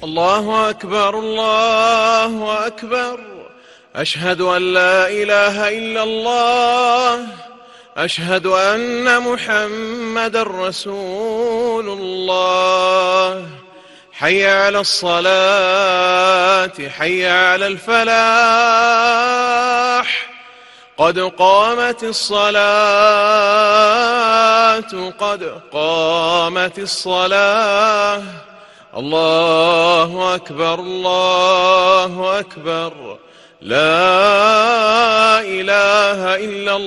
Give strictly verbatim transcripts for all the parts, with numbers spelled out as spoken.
الله أكبر الله أكبر. أشهد أن لا إله إلا الله. أشهد أن محمدا رسول الله. حي على الصلاة حي على الفلاح. قد قامت الصلاة قد قامت الصلاة. الله أكبر الله أكبر. لا إله إلا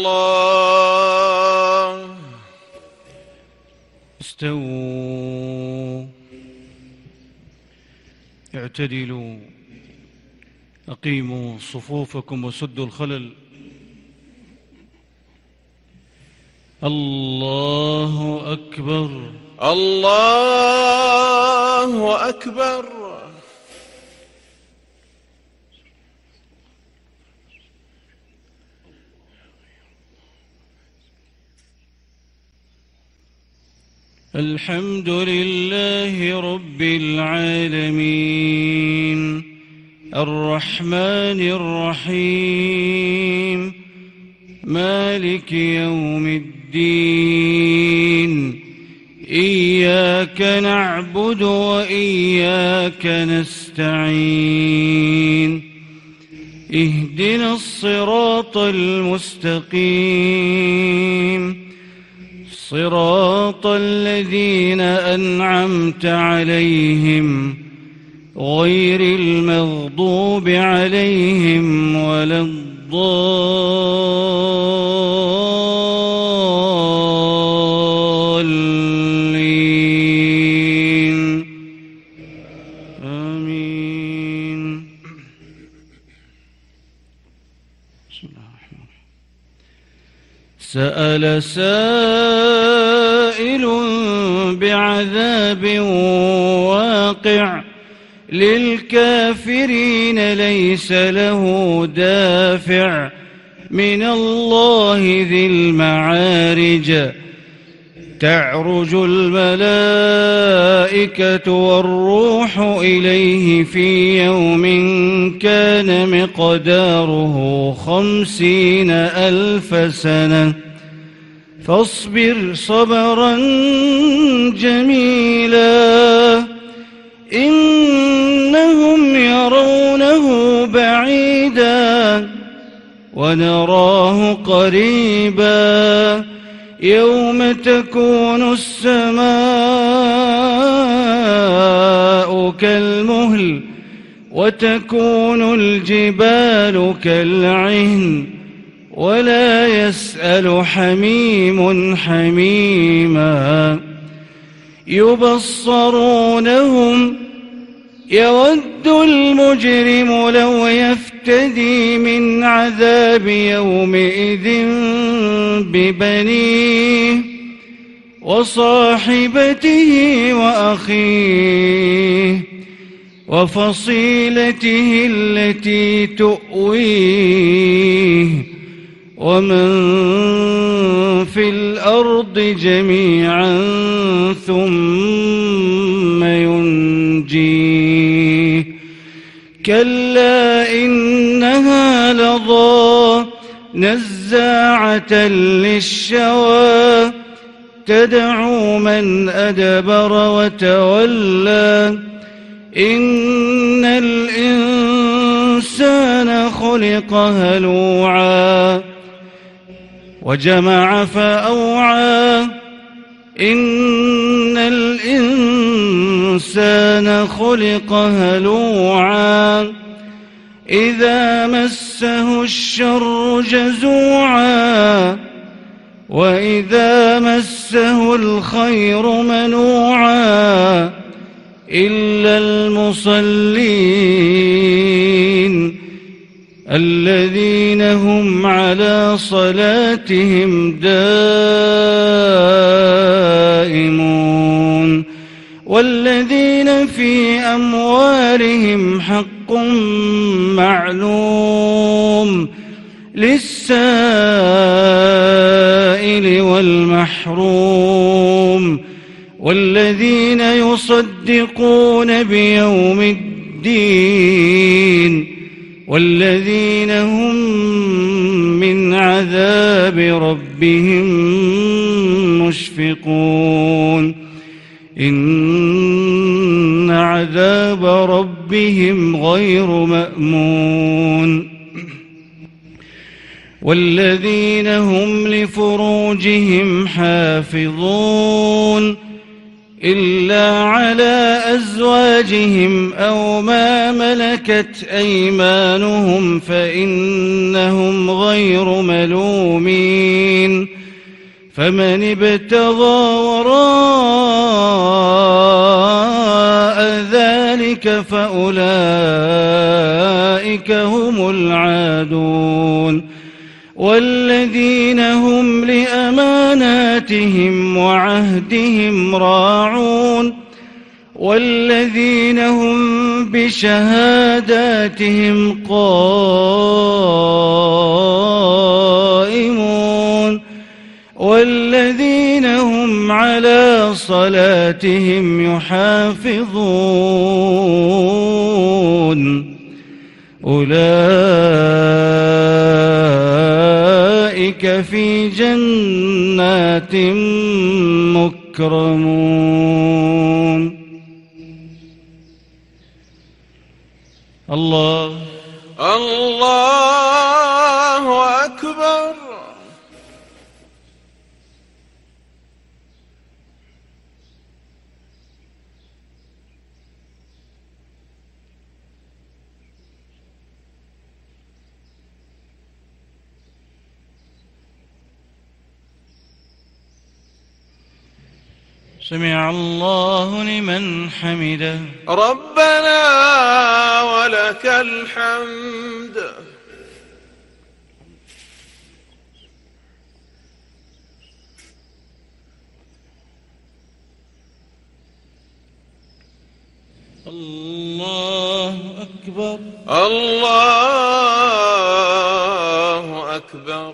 الله. استووا اعتدلوا أقيموا صفوفكم وسدوا الخلل. الله أكبر الله أكبر. الحمد لله رب العالمين الرحمن الرحيم مالك يوم الدين. إياك نعبد وإياك نستعين. اهدنا الصراط المستقيم صراط الذين أنعمت عليهم غير المغضوب عليهم ولا الضالين. آمين. بسم الله الرحمن الرحيم. سأل سائل بعذاب واقع للكافرين ليس له دافع من الله ذي المعارج. تعرج الملائكة والروح إليه في يوم كان مقداره خمسين ألف سنة فاصبر صبرا جميلا إنهم يرونه بعيدا ونراه قريبا يوم تكون السماء كالمهل وتكون الجبال كالعهن ولا يسأل حميم حميما. يبصرونهم يود المجرم لو يفتدي من عذاب يومئذ ببنيه وصاحبته وأخيه وفصيلته التي تؤويه ومن في الأرض جميعا ثم ينجيه. كلا إنها لظى نزاعة للشوى تدعو من أدبر وتولى. إن الإنسان خلق هلوعا وجمع فأوعى. إن الإنسان خلق هلوعا إذا مسه الشر جزوعا وإذا مسه الخير منوعا إلا المصلين الذين هم على صلاتهم دائمون والذين في أموالهم حق معلوم للسائل والمحروم والذين والذين يصدقون بيوم الدين والذين هم من عذاب ربهم مشفقون إن عذاب ربهم غير مأمون والذين هم لفروجهم حافظون إلا على أزواجهم أو ما ملكت أيمانهم فإنهم غير ملومين فمن ابتغى وراء ذلك فأولئك هم العادون والذين هم لأماناتهم وعهدهم راعون والذين هم بشهاداتهم قائمون والذين هم على صلاتهم يحافظون أولئك في جنات مكرمون. الله الله أكبر. سمع الله لمن حمده. ربنا ولك الحمد. الله أكبر. الله أكبر.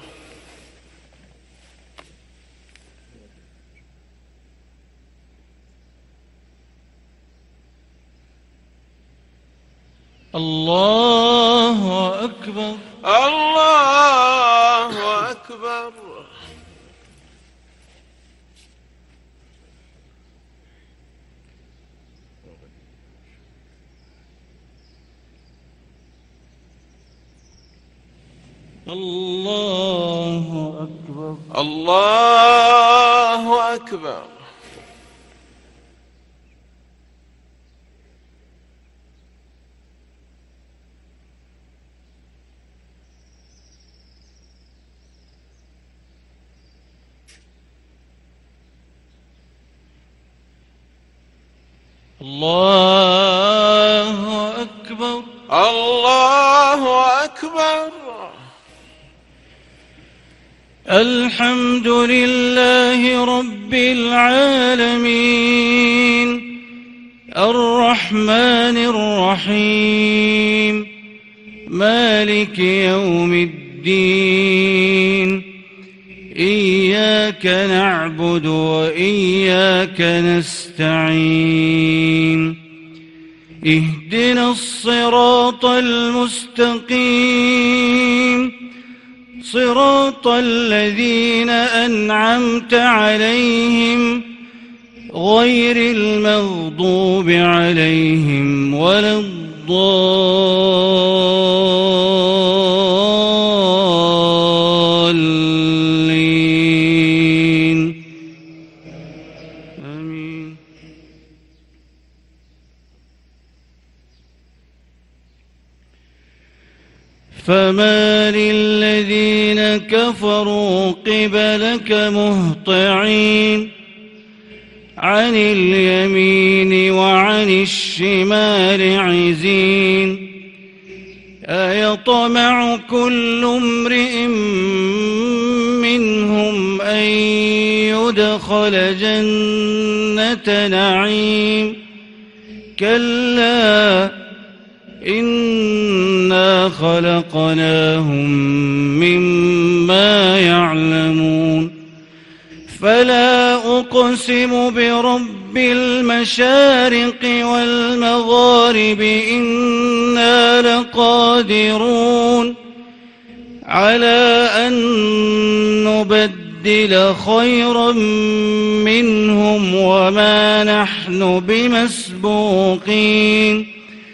الله أكبر. الله أكبر. الله أكبر. الله أكبر. الله أكبر. الله أكبر. الحمد لله رب العالمين الرحمن الرحيم مالك يوم الدين إياك نعبد وإياك نستعين اهدنا الصراط المستقيم صراط الذين أنعمت عليهم غير المغضوب عليهم ولا الضالين آمين. فما للذين كفروا قبلك مهطعين عن اليمين وعن الشمال عزين أيطمع كل امرئ منهم أن يدخل جنة نعيم كلا إنا خلقناهم مما يعلمون فلا أقسم برب بالمشارق والمغارب إنا لقادرون على أن نبدل خيرا منهم وما نحن بمسبوقين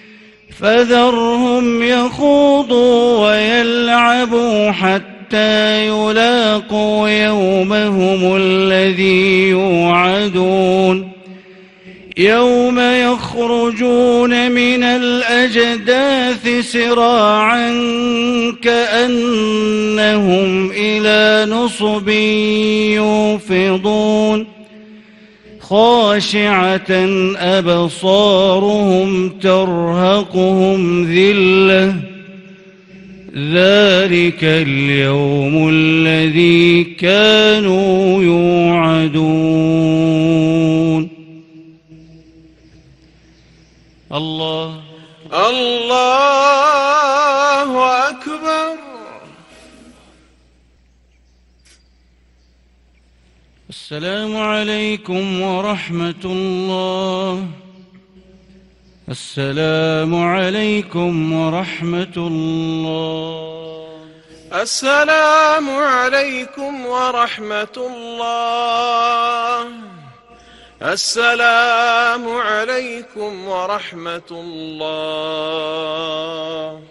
فذرهم يخوضوا ويلعبوا حتى يلاقوا يومهم الذي يوعدون يوم يخرجون من الأجداث سراعا كأنهم إلى نصب يوفضون خاشعة أبصارهم ترهقهم ذلة ذلك اليوم الذي كانوا يوعدون. الله الله أكبر. السلام عليكم ورحمة الله. السلام عليكم ورحمة الله. السلام عليكم ورحمة الله. السلام عليكم ورحمة الله.